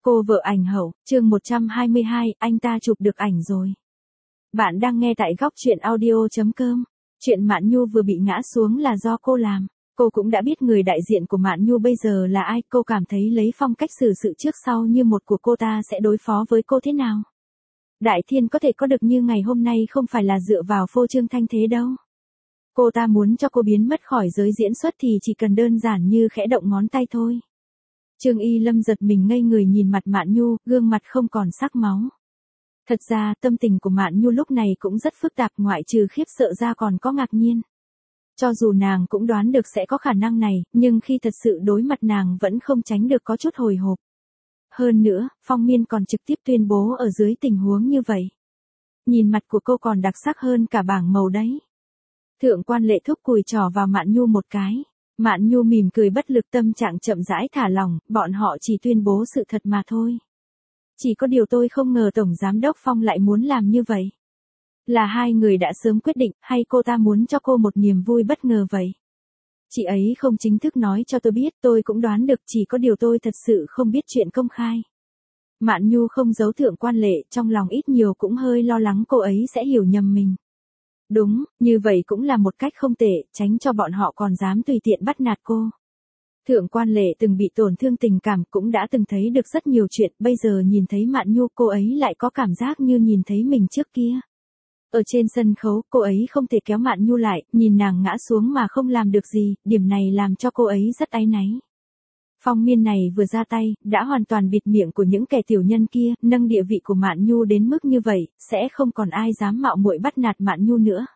Cô vợ ảnh hậu, chương 122, anh ta chụp được ảnh rồi. Bạn đang nghe tại góc truyện audio.com. Chuyện Mạn Nhu vừa bị ngã xuống là do cô làm. Cô cũng đã biết người đại diện của Mạn Nhu bây giờ là ai. Cô cảm thấy lấy phong cách xử sự trước sau như một của cô ta sẽ đối phó với cô thế nào. Đại Thiên có thể có được như ngày hôm nay không phải là dựa vào phô trương thanh thế đâu. Cô ta muốn cho cô biến mất khỏi giới diễn xuất thì chỉ cần đơn giản như khẽ động ngón tay thôi. Trương Y Lâm giật mình ngây người nhìn mặt Mạn Nhu, gương mặt không còn sắc máu. Thật ra tâm tình của Mạn Nhu lúc này cũng rất phức tạp, ngoại trừ khiếp sợ ra còn có ngạc nhiên. Cho dù nàng cũng đoán được sẽ có khả năng này, nhưng khi thật sự đối mặt nàng vẫn không tránh được có chút hồi hộp. Hơn nữa, Phong Miên còn trực tiếp tuyên bố ở dưới tình huống như vậy. Nhìn mặt của cô còn đặc sắc hơn cả bảng màu đấy. Thượng quan Lệ thúc cùi trỏ vào Mạn Nhu một cái. Mạn Nhu mỉm cười bất lực, tâm trạng chậm rãi thả lỏng, bọn họ chỉ tuyên bố sự thật mà thôi. Chỉ có điều tôi không ngờ Tổng Giám đốc Phong lại muốn làm như vậy. Là hai người đã sớm quyết định, hay cô ta muốn cho cô một niềm vui bất ngờ vậy? Chị ấy không chính thức nói cho tôi biết, tôi cũng đoán được, chỉ có điều tôi thật sự không biết chuyện công khai. Mạn Nhu không giấu Thượng quan Lệ, trong lòng ít nhiều cũng hơi lo lắng cô ấy sẽ hiểu nhầm mình. Đúng, như vậy cũng là một cách không tệ, tránh cho bọn họ còn dám tùy tiện bắt nạt cô. Thượng quan Lệ từng bị tổn thương tình cảm, cũng đã từng thấy được rất nhiều chuyện, bây giờ nhìn thấy Mạn Nhu cô ấy lại có cảm giác như nhìn thấy mình trước kia. Ở trên sân khấu, cô ấy không thể kéo Mạn Nhu lại, nhìn nàng ngã xuống mà không làm được gì, điểm này làm cho cô ấy rất áy náy. Phong Miên này vừa ra tay, đã hoàn toàn bịt miệng của những kẻ tiểu nhân kia, nâng địa vị của Mạn Nhu đến mức như vậy, sẽ không còn ai dám mạo muội bắt nạt Mạn Nhu nữa.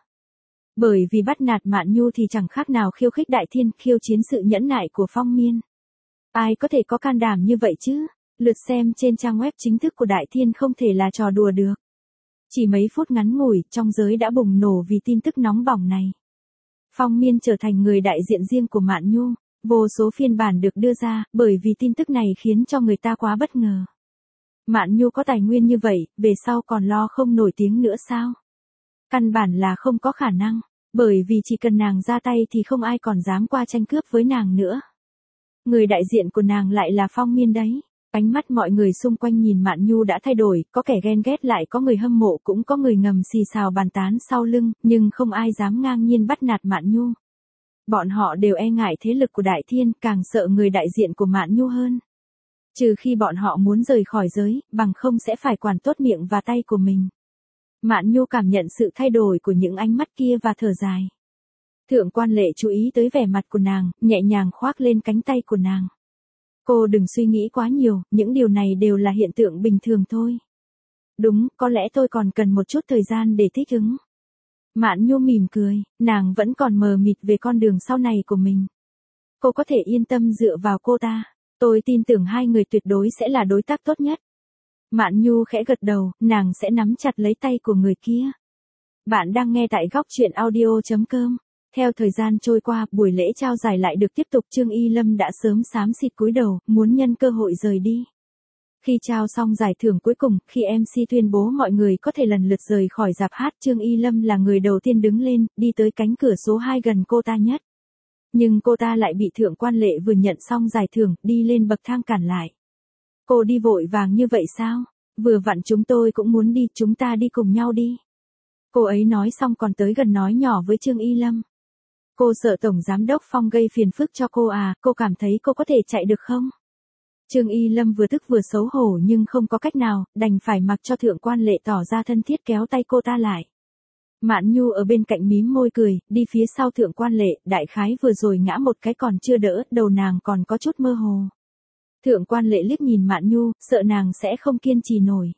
Bởi vì bắt nạt Mạn Nhu thì chẳng khác nào khiêu khích Đại Thiên, khiêu chiến sự nhẫn nại của Phong Miên. Ai có thể có can đảm như vậy chứ? Lượt xem trên trang web chính thức của Đại Thiên không thể là trò đùa được. Chỉ mấy phút ngắn ngủi, trong giới đã bùng nổ vì tin tức nóng bỏng này. Phong Miên trở thành người đại diện riêng của Mạn Nhu. Vô số phiên bản được đưa ra, bởi vì tin tức này khiến cho người ta quá bất ngờ. Mạn Nhu có tài nguyên như vậy, về sau còn lo không nổi tiếng nữa sao? Căn bản là không có khả năng, bởi vì chỉ cần nàng ra tay thì không ai còn dám qua tranh cướp với nàng nữa. Người đại diện của nàng lại là Phong Miên đấy. Ánh mắt mọi người xung quanh nhìn Mạn Nhu đã thay đổi, có kẻ ghen ghét, lại có người hâm mộ, cũng có người ngầm xì xào bàn tán sau lưng, nhưng không ai dám ngang nhiên bắt nạt Mạn Nhu. Bọn họ đều e ngại thế lực của Đại Thiên, càng sợ người đại diện của Mạn Nhu hơn. Trừ khi bọn họ muốn rời khỏi giới, bằng không sẽ phải quản tốt miệng và tay của mình. Mạn Nhu cảm nhận sự thay đổi của những ánh mắt kia và thở dài. Thượng quan Lệ chú ý tới vẻ mặt của nàng, nhẹ nhàng khoác lên cánh tay của nàng. Cô đừng suy nghĩ quá nhiều, những điều này đều là hiện tượng bình thường thôi. Đúng, có lẽ tôi còn cần một chút thời gian để thích ứng. Mạn Nhu mỉm cười, nàng vẫn còn mờ mịt về con đường sau này của mình. Cô có thể yên tâm dựa vào cô ta, tôi tin tưởng hai người tuyệt đối sẽ là đối tác tốt nhất. Mạn Nhu khẽ gật đầu, nàng sẽ nắm chặt lấy tay của người kia. Bạn đang nghe tại góc truyện audio.com. Theo thời gian trôi qua, buổi lễ trao giải lại được tiếp tục. Trương Y Lâm đã sớm xám xịt cúi đầu, muốn nhân cơ hội rời đi. Khi trao xong giải thưởng cuối cùng, khi MC tuyên bố mọi người có thể lần lượt rời khỏi rạp hát, Trương Y Lâm là người đầu tiên đứng lên, đi tới cánh cửa số 2 gần cô ta nhất. Nhưng cô ta lại bị Thượng quan Lệ vừa nhận xong giải thưởng, đi lên bậc thang cản lại. Cô đi vội vàng như vậy sao? Vừa vặn chúng tôi cũng muốn đi, chúng ta đi cùng nhau đi. Cô ấy nói xong còn tới gần nói nhỏ với Trương Y Lâm. Cô sợ Tổng Giám đốc Phong gây phiền phức cho cô à, cô cảm thấy cô có thể chạy được không? Trương Y Lâm vừa tức vừa xấu hổ nhưng không có cách nào, đành phải mặc cho Thượng quan Lệ tỏ ra thân thiết kéo tay cô ta lại. Mạn Nhu ở bên cạnh mím môi cười, đi phía sau Thượng quan Lệ, đại khái vừa rồi ngã một cái còn chưa đỡ, đầu nàng còn có chút mơ hồ. Thượng quan Lệ liếc nhìn Mạn Nhu, sợ nàng sẽ không kiên trì nổi.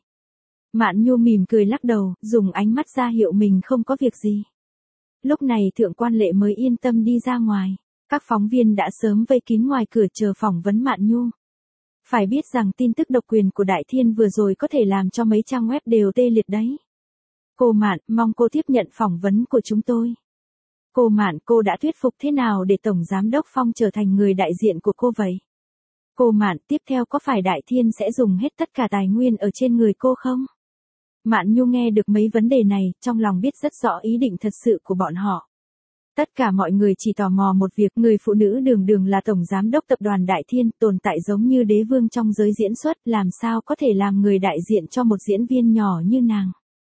Mạn Nhu mỉm cười lắc đầu, dùng ánh mắt ra hiệu mình không có việc gì. Lúc này Thượng quan Lệ mới yên tâm đi ra ngoài. Các phóng viên đã sớm vây kín ngoài cửa chờ phỏng vấn Mạn Nhu. Phải biết rằng tin tức độc quyền của Đại Thiên vừa rồi có thể làm cho mấy trang web đều tê liệt đấy. Cô Mạn, mong cô tiếp nhận phỏng vấn của chúng tôi. Cô Mạn, cô đã thuyết phục thế nào để Tổng Giám đốc Phong trở thành người đại diện của cô vậy? Cô Mạn, tiếp theo có phải Đại Thiên sẽ dùng hết tất cả tài nguyên ở trên người cô không? Mạn Nhu nghe được mấy vấn đề này, trong lòng biết rất rõ ý định thật sự của bọn họ. Tất cả mọi người chỉ tò mò một việc, người phụ nữ đường đường là tổng giám đốc tập đoàn Đại Thiên, tồn tại giống như đế vương trong giới diễn xuất, làm sao có thể làm người đại diện cho một diễn viên nhỏ như nàng.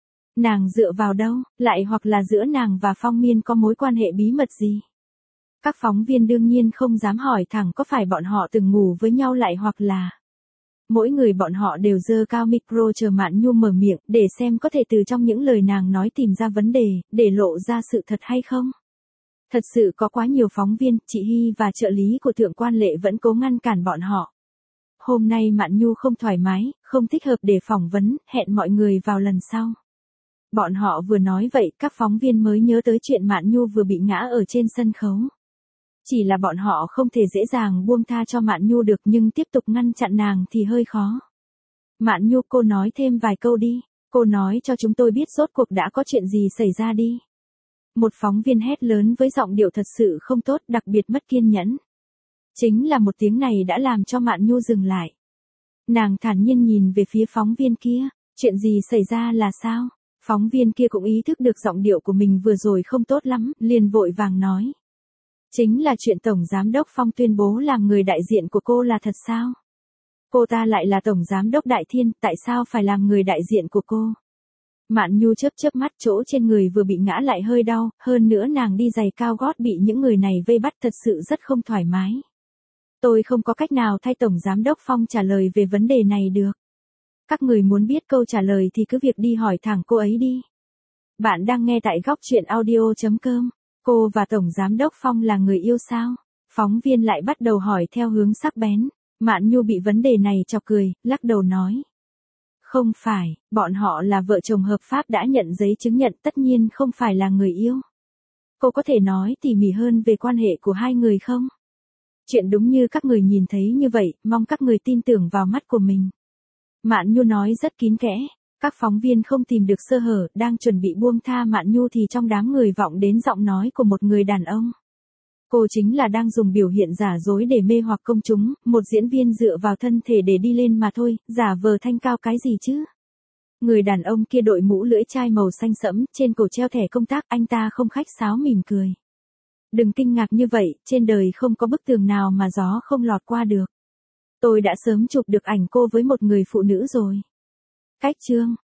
Nàng dựa vào đâu, lại hoặc là giữa nàng và Phong Miên có mối quan hệ bí mật gì? Các phóng viên đương nhiên không dám hỏi thẳng có phải bọn họ từng ngủ với nhau lại hoặc là... Mỗi người bọn họ đều giơ cao micro chờ Mạn Nhu mở miệng để xem có thể từ trong những lời nàng nói tìm ra vấn đề, để lộ ra sự thật hay không. Thật sự có quá nhiều phóng viên, chị Hy và trợ lý của Thượng quan Lệ vẫn cố ngăn cản bọn họ. Hôm nay Mạn Nhu không thoải mái, không thích hợp để phỏng vấn, hẹn mọi người vào lần sau. Bọn họ vừa nói vậy, các phóng viên mới nhớ tới chuyện Mạn Nhu vừa bị ngã ở trên sân khấu. Chỉ là bọn họ không thể dễ dàng buông tha cho Mạn Nhu được, nhưng tiếp tục ngăn chặn nàng thì hơi khó. Mạn Nhu, cô nói thêm vài câu đi, cô nói cho chúng tôi biết rốt cuộc đã có chuyện gì xảy ra đi. Một phóng viên hét lớn với giọng điệu thật sự không tốt, đặc biệt mất kiên nhẫn. Chính là một tiếng này đã làm cho Mạn Nhu dừng lại. Nàng thản nhiên nhìn về phía phóng viên kia, chuyện gì xảy ra là sao? Phóng viên kia cũng ý thức được giọng điệu của mình vừa rồi không tốt lắm, liền vội vàng nói. Chính là chuyện Tổng Giám đốc Phong tuyên bố làm người đại diện của cô là thật sao? Cô ta lại là Tổng Giám đốc Đại Thiên, tại sao phải làm người đại diện của cô? Mạn Nhu chớp chớp mắt, chỗ trên người vừa bị ngã lại hơi đau, hơn nữa nàng đi giày cao gót bị những người này vây bắt thật sự rất không thoải mái. Tôi không có cách nào thay Tổng Giám đốc Phong trả lời về vấn đề này được. Các người muốn biết câu trả lời thì cứ việc đi hỏi thẳng cô ấy đi. Bạn đang nghe tại góc truyện audio.com. Cô và Tổng Giám đốc Phong là người yêu sao? Phóng viên lại bắt đầu hỏi theo hướng sắc bén. Mạn Nhu bị vấn đề này chọc cười, lắc đầu nói. Không phải, bọn họ là vợ chồng hợp pháp đã nhận giấy chứng nhận, tất nhiên không phải là người yêu. Cô có thể nói tỉ mỉ hơn về quan hệ của hai người không? Chuyện đúng như các người nhìn thấy như vậy, mong các người tin tưởng vào mắt của mình. Mạn Nhu nói rất kín kẽ. Các phóng viên không tìm được sơ hở, đang chuẩn bị buông tha Mạn Nhu thì trong đám người vọng đến giọng nói của một người đàn ông. Cô chính là đang dùng biểu hiện giả dối để mê hoặc công chúng, một diễn viên dựa vào thân thể để đi lên mà thôi, giả vờ thanh cao cái gì chứ? Người đàn ông kia đội mũ lưỡi chai màu xanh sẫm, trên cổ treo thẻ công tác, anh ta không khách sáo mỉm cười. Đừng kinh ngạc như vậy, trên đời không có bức tường nào mà gió không lọt qua được. Tôi đã sớm chụp được ảnh cô với một người phụ nữ rồi. Cách chương